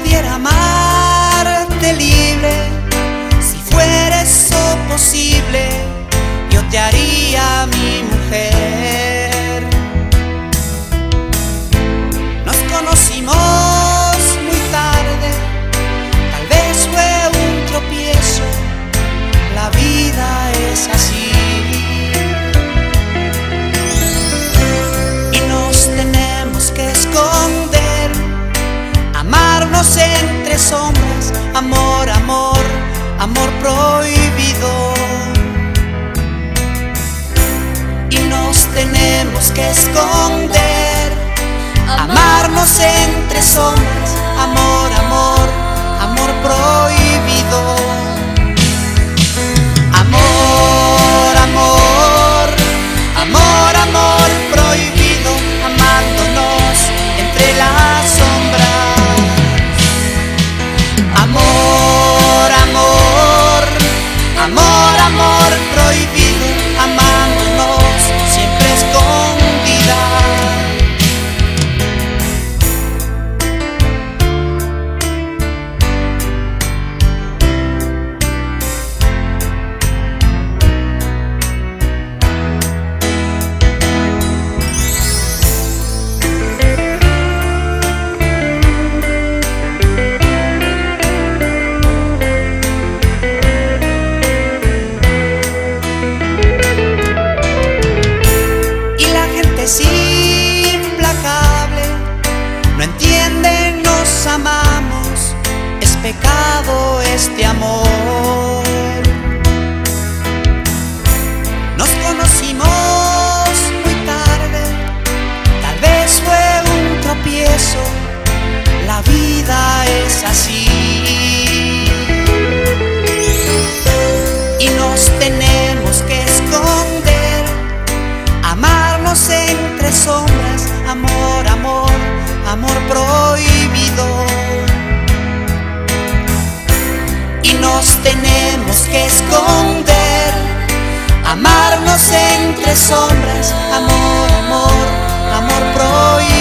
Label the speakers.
Speaker 1: pudiera amarte libre, si fuera eso posible, yo te haría mi mujer. Nos conocimos muy tarde, tal vez fue un tropiezo, la vida es así. Y nos tenemos que esconder, amarnos entre sombras, amor, amor, amor prohibido. Y nos tenemos que esconder, amarnos entre sombras, amor, amor, amor prohibido. Amor, amor, amor, amor prohibido, amándonos entre las sombras. Amor, amor, amor, amor prohibido, amándonos siempre escondidas. Es implacable, no entiende, nos amamos, es pecado este amor. Nos conocimos muy tarde, tal vez fue un tropiezo, la vida es así. Y nos tenemos que esconder, amarnos entre sombras, amor, amor, amor prohibido. Y nos tenemos que esconder, amarnos entre sombras, amor, amor, amor prohibido.